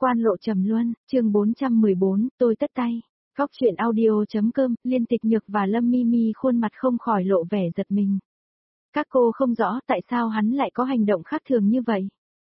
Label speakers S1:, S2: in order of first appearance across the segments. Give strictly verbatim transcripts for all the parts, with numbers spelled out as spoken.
S1: Quan lộ trầm luân, chương bốn trăm mười bốn, tôi tất tay. Góc truyện audio.com, Liên Tịch Nhược và Lâm Mi Mi khuôn mặt không khỏi lộ vẻ giật mình. Các cô không rõ tại sao hắn lại có hành động khác thường như vậy.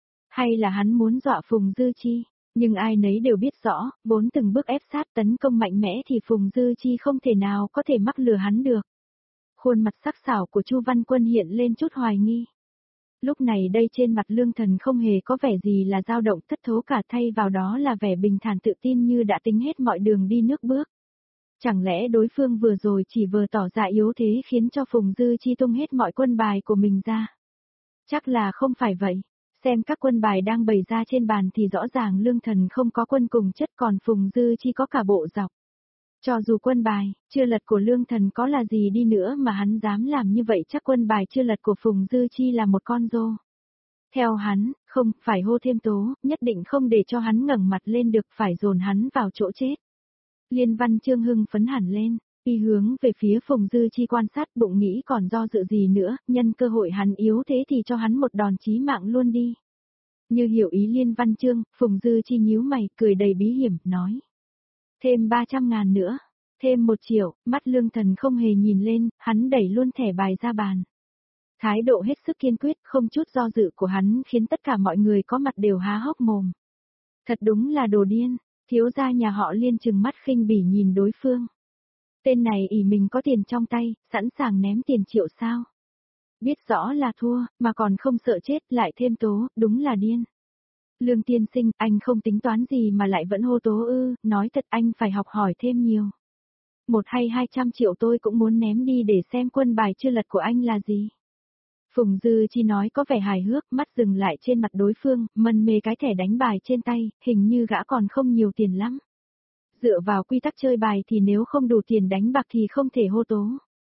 S1: Hay là hắn muốn dọa Phùng Dư Chi, nhưng ai nấy đều biết rõ, vốn từng bước ép sát tấn công mạnh mẽ thì Phùng Dư Chi không thể nào có thể mắc lừa hắn được. Khuôn mặt sắc sảo của Chu Văn Quân hiện lên chút hoài nghi. Lúc này đây trên mặt Lương Thần không hề có vẻ gì là dao động thất thố cả, thay vào đó là vẻ bình thản tự tin như đã tính hết mọi đường đi nước bước. Chẳng lẽ đối phương vừa rồi chỉ vừa tỏ ra yếu thế khiến cho Phùng Dư Chi tung hết mọi quân bài của mình ra? Chắc là không phải vậy. Xem các quân bài đang bày ra trên bàn thì rõ ràng Lương Thần không có quân cùng chất, còn Phùng Dư Chi có cả bộ dọc. Cho dù quân bài, chưa lật của Lương Thần có là gì đi nữa mà hắn dám làm như vậy, chắc quân bài chưa lật của Phùng Dư Chi là một con rô. Theo hắn, không, phải hô thêm tố, nhất định không để cho hắn ngẩng mặt lên được, phải dồn hắn vào chỗ chết. Liên Văn Chương hưng phấn hẳn lên, y hướng về phía Phùng Dư Chi quan sát, bụng nghĩ còn do dự gì nữa, nhân cơ hội hắn yếu thế thì cho hắn một đòn chí mạng luôn đi. Như hiểu ý Liên Văn Chương, Phùng Dư Chi nhíu mày, cười đầy bí hiểm, nói. Thêm ba trăm ngàn nữa, thêm một triệu, mắt Lương Thần không hề nhìn lên, hắn đẩy luôn thẻ bài ra bàn. Thái độ hết sức kiên quyết, không chút do dự của hắn khiến tất cả mọi người có mặt đều há hốc mồm. Thật đúng là đồ điên, thiếu gia nhà họ Liên trừng mắt khinh bỉ nhìn đối phương. Tên này ỷ mình có tiền trong tay, sẵn sàng ném tiền triệu sao. Biết rõ là thua, mà còn không sợ chết, lại thêm tố, đúng là điên. Lương tiên sinh, anh không tính toán gì mà lại vẫn hô tố ư, nói thật anh phải học hỏi thêm nhiều. Một hay hai trăm triệu tôi cũng muốn ném đi để xem quân bài chưa lật của anh là gì. Phùng Dư Chi nói có vẻ hài hước, mắt dừng lại trên mặt đối phương, mân mê cái thẻ đánh bài trên tay, hình như gã còn không nhiều tiền lắm. Dựa vào quy tắc chơi bài thì nếu không đủ tiền đánh bạc thì không thể hô tố.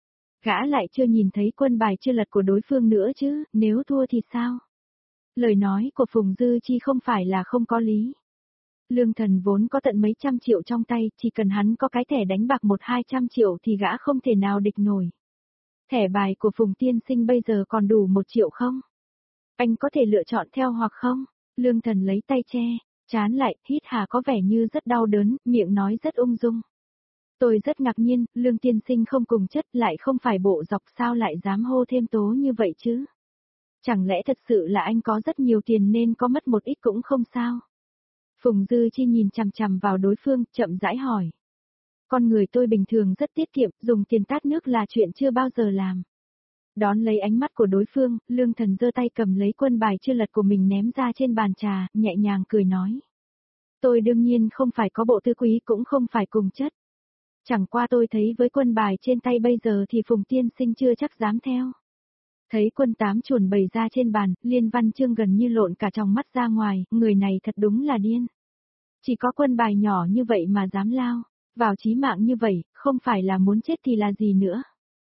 S1: Gã lại chưa nhìn thấy quân bài chưa lật của đối phương nữa chứ, nếu thua thì sao? Lời nói của Phùng Dư Chi không phải là không có lý. Lương Thần vốn có tận mấy trăm triệu trong tay, chỉ cần hắn có cái thẻ đánh bạc một hai trăm triệu thì gã không thể nào địch nổi. Thẻ bài của Phùng tiên sinh bây giờ còn đủ một triệu không? Anh có thể lựa chọn theo hoặc không? Lương Thần lấy tay che, chán lại, hít hà có vẻ như rất đau đớn, miệng nói rất ung dung. Tôi rất ngạc nhiên, Lương tiên sinh không cùng chất lại không phải bộ dọc, sao lại dám hô thêm tố như vậy chứ? Chẳng lẽ thật sự là anh có rất nhiều tiền nên có mất một ít cũng không sao? Phùng Dư Chi nhìn chằm chằm vào đối phương, chậm rãi hỏi. Con người tôi bình thường rất tiết kiệm, dùng tiền tát nước là chuyện chưa bao giờ làm. Đón lấy ánh mắt của đối phương, Lương Thần giơ tay cầm lấy quân bài chưa lật của mình ném ra trên bàn trà, nhẹ nhàng cười nói. Tôi đương nhiên không phải có bộ tứ quý, cũng không phải cùng chất. Chẳng qua tôi thấy với quân bài trên tay bây giờ thì Phùng tiên sinh chưa chắc dám theo. Thấy quân tám chuồn bày ra trên bàn, Liên Văn Chương gần như lộn cả trong mắt ra ngoài, người này thật đúng là điên. Chỉ có quân bài nhỏ như vậy mà dám lao, vào chí mạng như vậy, không phải là muốn chết thì là gì nữa.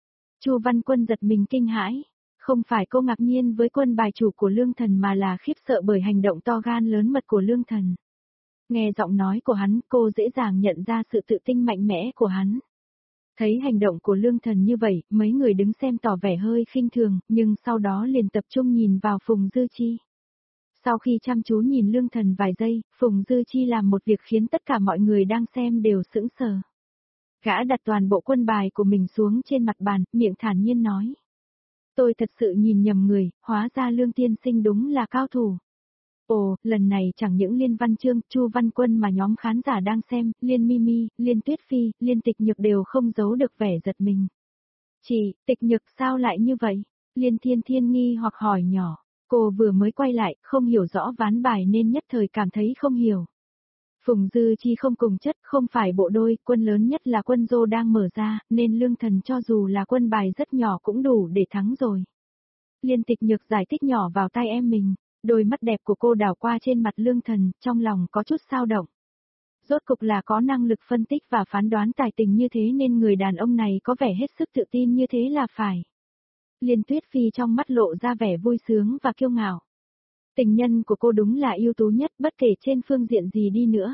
S1: Chu Văn Quân giật mình kinh hãi, không phải cô ngạc nhiên với quân bài chủ của Lương Thần mà là khiếp sợ bởi hành động to gan lớn mật của Lương Thần. Nghe giọng nói của hắn, cô dễ dàng nhận ra sự tự tin mạnh mẽ của hắn. Thấy hành động của Lương Thần như vậy, mấy người đứng xem tỏ vẻ hơi khinh thường, nhưng sau đó liền tập trung nhìn vào Phùng Dư Chi. Sau khi chăm chú nhìn Lương Thần vài giây, Phùng Dư Chi làm một việc khiến tất cả mọi người đang xem đều sững sờ. Gã đặt toàn bộ quân bài của mình xuống trên mặt bàn, miệng thản nhiên nói. Tôi thật sự nhìn nhầm người, hóa ra Lương tiên sinh đúng là cao thủ. Ồ, lần này chẳng những Liên Văn Chương, Chu Văn Quân mà nhóm khán giả đang xem, Liên Mi Mi, Liên Tuyết Phi, Liên Tịch Nhược đều không giấu được vẻ giật mình. Chị, Tịch Nhược sao lại như vậy? Liên Thiên Thiên nghi hoặc hỏi nhỏ, cô vừa mới quay lại, không hiểu rõ ván bài nên nhất thời cảm thấy không hiểu. Phùng Dư Chi không cùng chất, không phải bộ đôi, quân lớn nhất là quân rô đang mở ra, nên Lương Thần cho dù là quân bài rất nhỏ cũng đủ để thắng rồi. Liên Tịch Nhược giải thích nhỏ vào tai em mình. Đôi mắt đẹp của cô đảo qua trên mặt Lương Thần, trong lòng có chút xao động. Rốt cục là có năng lực phân tích và phán đoán tài tình như thế nên người đàn ông này có vẻ hết sức tự tin như thế là phải. Liên Tuyết Phi trong mắt lộ ra vẻ vui sướng và kiêu ngạo. Tình nhân của cô đúng là ưu tú nhất bất kể trên phương diện gì đi nữa.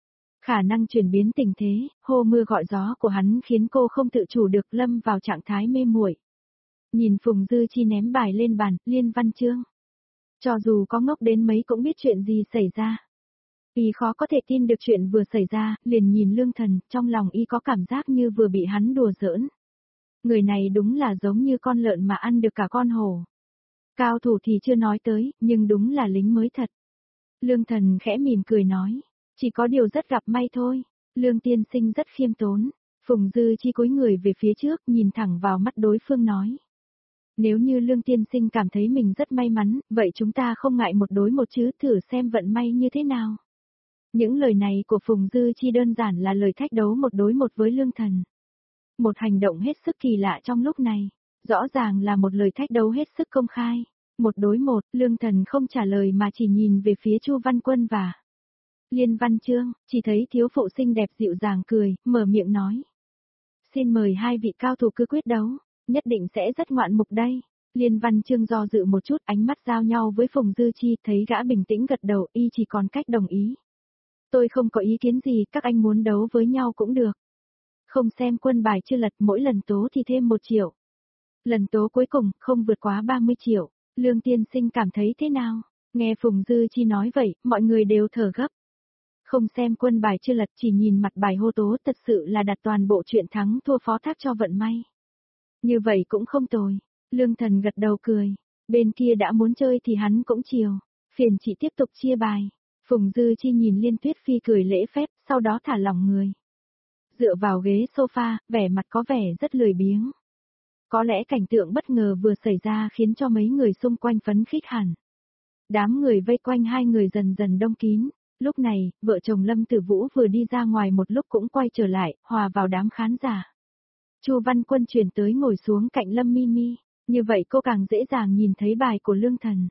S1: Khả năng chuyển biến tình thế, hô mưa gọi gió của hắn khiến cô không tự chủ được lâm vào trạng thái mê muội. Nhìn Phùng Dư Chi ném bài lên bàn, Liên Văn Chương. Cho dù có ngốc đến mấy cũng biết chuyện gì xảy ra. Y khó có thể tin được chuyện vừa xảy ra, liền nhìn Lương Thần, trong lòng y có cảm giác như vừa bị hắn đùa giỡn. Người này đúng là giống như con lợn mà ăn được cả con hổ. Cao thủ thì chưa nói tới, nhưng đúng là lính mới thật. Lương Thần khẽ mỉm cười nói, chỉ có điều rất gặp may thôi. Lương tiên sinh rất khiêm tốn. Phùng Dư Chi cúi người về phía trước, nhìn thẳng vào mắt đối phương nói. Nếu như Lương tiên sinh cảm thấy mình rất may mắn, vậy chúng ta không ngại một đối một chứ, thử xem vận may như thế nào. Những lời này của Phùng Dư Chi đơn giản là lời thách đấu một đối một với Lương Thần. Một hành động hết sức kỳ lạ trong lúc này, rõ ràng là một lời thách đấu hết sức công khai. Một đối một, Lương Thần không trả lời mà chỉ nhìn về phía Chu Văn Quân và Liên Văn Chương, chỉ thấy thiếu phụ xinh đẹp dịu dàng cười, mở miệng nói. Xin mời hai vị cao thủ cứ quyết đấu, nhất định sẽ rất ngoạn mục đây. Liên Văn Chương do dự một chút, ánh mắt giao nhau với Phùng Dư Chi, thấy gã bình tĩnh gật đầu, y chỉ còn cách đồng ý. Tôi không có ý kiến gì, các anh muốn đấu với nhau cũng được. Không xem quân bài chưa lật, mỗi lần tố thì thêm một triệu. Lần tố cuối cùng, không vượt quá ba mươi triệu. Lương tiên sinh cảm thấy thế nào? Nghe Phùng Dư Chi nói vậy, mọi người đều thở gấp. Không xem quân bài chưa lật, chỉ nhìn mặt bài hô tố, thật sự là đặt toàn bộ chuyện thắng thua phó thác cho vận may. Như vậy cũng không tồi. Lương Thần gật đầu cười. Bên kia đã muốn chơi thì hắn cũng chiều. Phiền chị tiếp tục chia bài. Phùng Dư Chi nhìn Liên Tuyết Phi cười lễ phép, sau đó thả lỏng người. Dựa vào ghế sofa, vẻ mặt có vẻ rất lười biếng. Có lẽ cảnh tượng bất ngờ vừa xảy ra khiến cho mấy người xung quanh phấn khích hẳn. Đám người vây quanh hai người dần dần đông kín. Lúc này, vợ chồng Lâm Tử Vũ vừa đi ra ngoài một lúc cũng quay trở lại, hòa vào đám khán giả. Chu Văn Quân chuyển tới ngồi xuống cạnh Lâm Mi Mi, như vậy cô càng dễ dàng nhìn thấy bài của Lương Thần.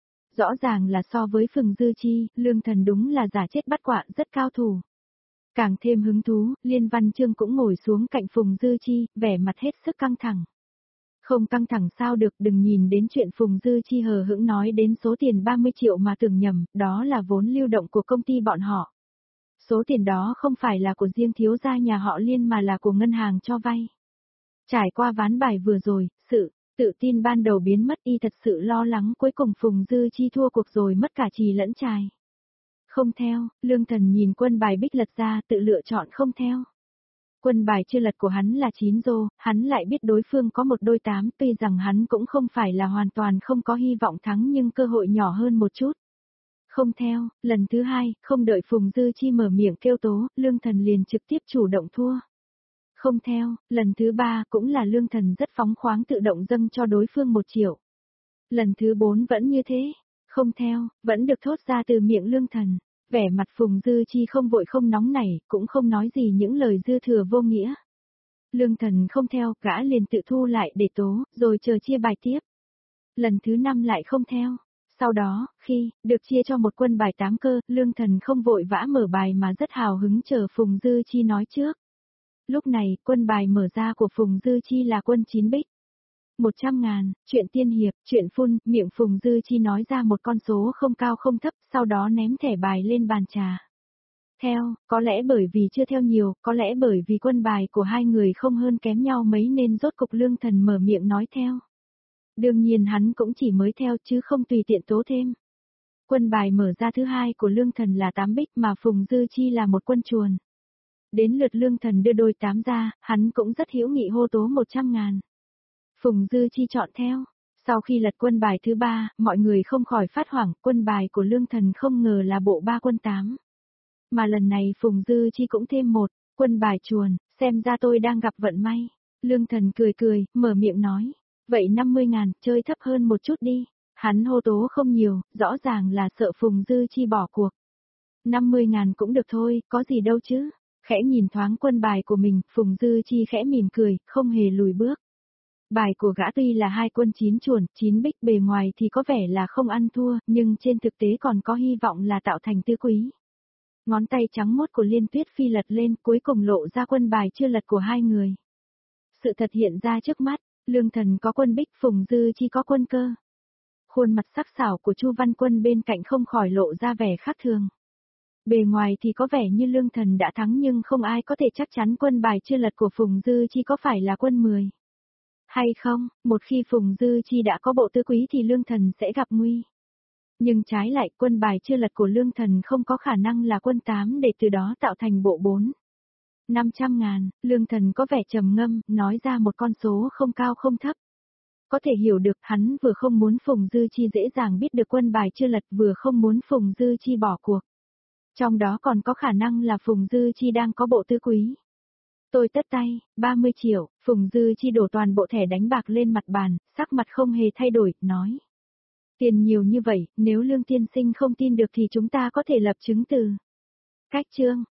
S1: Rõ ràng là so với Phùng Dư Chi, Lương Thần đúng là giả chết bắt quạ rất cao thủ. Càng thêm hứng thú, Liên Văn Chương cũng ngồi xuống cạnh Phùng Dư Chi, vẻ mặt hết sức căng thẳng. Không căng thẳng sao được, đừng nhìn đến chuyện Phùng Dư Chi hờ hững nói đến số tiền ba mươi triệu mà tưởng nhầm, đó là vốn lưu động của công ty bọn họ. Số tiền đó không phải là của riêng thiếu gia nhà họ Liên mà là của ngân hàng cho vay. Trải qua ván bài vừa rồi, sự tự tin ban đầu biến mất, y thật sự lo lắng cuối cùng Phùng Dư Chi thua cuộc rồi mất cả trì lẫn trài. Không theo, Lương Thần nhìn quân bài bích lật ra tự lựa chọn không theo. Quân bài chưa lật của hắn là chín rô, hắn lại biết đối phương có một đôi tám, tuy rằng hắn cũng không phải là hoàn toàn không có hy vọng thắng nhưng cơ hội nhỏ hơn một chút. Không theo, lần thứ hai, không đợi Phùng Dư Chi mở miệng kêu tố, Lương Thần liền trực tiếp chủ động thua. Không theo, lần thứ ba cũng là Lương Thần rất phóng khoáng tự động dâng cho đối phương một triệu. Lần thứ bốn vẫn như thế, không theo, vẫn được thốt ra từ miệng Lương Thần. Vẻ mặt Phùng Dư Chi không vội không nóng nảy, cũng không nói gì những lời dư thừa vô nghĩa. Lương Thần không theo, gã liền tự thu lại để tố, rồi chờ chia bài tiếp. Lần thứ năm lại không theo. Sau đó, khi được chia cho một quân bài tám cơ, Lương Thần không vội vã mở bài mà rất hào hứng chờ Phùng Dư Chi nói trước. Lúc này, quân bài mở ra của Phùng Dư Chi là quân chín bích. Một trăm ngàn, chuyện tiên hiệp, chuyện phun, miệng Phùng Dư Chi nói ra một con số không cao không thấp, sau đó ném thẻ bài lên bàn trà. Theo, có lẽ bởi vì chưa theo nhiều, có lẽ bởi vì quân bài của hai người không hơn kém nhau mấy nên rốt cục Lương Thần mở miệng nói theo. Đương nhiên hắn cũng chỉ mới theo chứ không tùy tiện tố thêm. Quân bài mở ra thứ hai của Lương Thần là tám bích mà Phùng Dư Chi là một quân chuồn. Đến lượt Lương Thần đưa đôi tám ra, hắn cũng rất hữu nghị hô tố một trăm ngàn. Phùng Dư Chi chọn theo. Sau khi lật quân bài thứ ba, mọi người không khỏi phát hoảng, quân bài của Lương Thần không ngờ là bộ ba quân tám. Mà lần này Phùng Dư Chi cũng thêm một, quân bài chuồn, xem ra tôi đang gặp vận may. Lương Thần cười cười, mở miệng nói, vậy năm mươi ngàn, chơi thấp hơn một chút đi. Hắn hô tố không nhiều, rõ ràng là sợ Phùng Dư Chi bỏ cuộc. năm mươi ngàn cũng được thôi, có gì đâu chứ. Khẽ nhìn thoáng quân bài của mình, Phùng Dư Chi khẽ mỉm cười, không hề lùi bước. Bài của gã tuy là hai quân chín chuồn, chín bích bề ngoài thì có vẻ là không ăn thua, nhưng trên thực tế còn có hy vọng là tạo thành tứ quý. Ngón tay trắng mốt của Liên Tuyết Phi lật lên, cuối cùng lộ ra quân bài chưa lật của hai người. Sự thật hiện ra trước mắt, Lương Thần có quân bích, Phùng Dư Chi có quân cơ. Khuôn mặt sắc sảo của Chu Văn Quân bên cạnh không khỏi lộ ra vẻ khác thường. Bề ngoài thì có vẻ như Lương Thần đã thắng nhưng không ai có thể chắc chắn quân bài chưa lật của Phùng Dư Chi có phải là quân mười. Hay không, một khi Phùng Dư Chi đã có bộ tứ quý thì Lương Thần sẽ gặp nguy. Nhưng trái lại quân bài chưa lật của Lương Thần không có khả năng là quân tám để từ đó tạo thành bộ bốn. năm trăm ngàn, Lương Thần có vẻ trầm ngâm, nói ra một con số không cao không thấp. Có thể hiểu được hắn vừa không muốn Phùng Dư Chi dễ dàng biết được quân bài chưa lật vừa không muốn Phùng Dư Chi bỏ cuộc. Trong đó còn có khả năng là Phùng Dư Chi đang có bộ tứ quý. Tôi tất tay, ba mươi triệu, Phùng Dư Chi đổ toàn bộ thẻ đánh bạc lên mặt bàn, sắc mặt không hề thay đổi, nói. Tiền nhiều như vậy, nếu Lương tiên sinh không tin được thì chúng ta có thể lập chứng từ. Cách chương,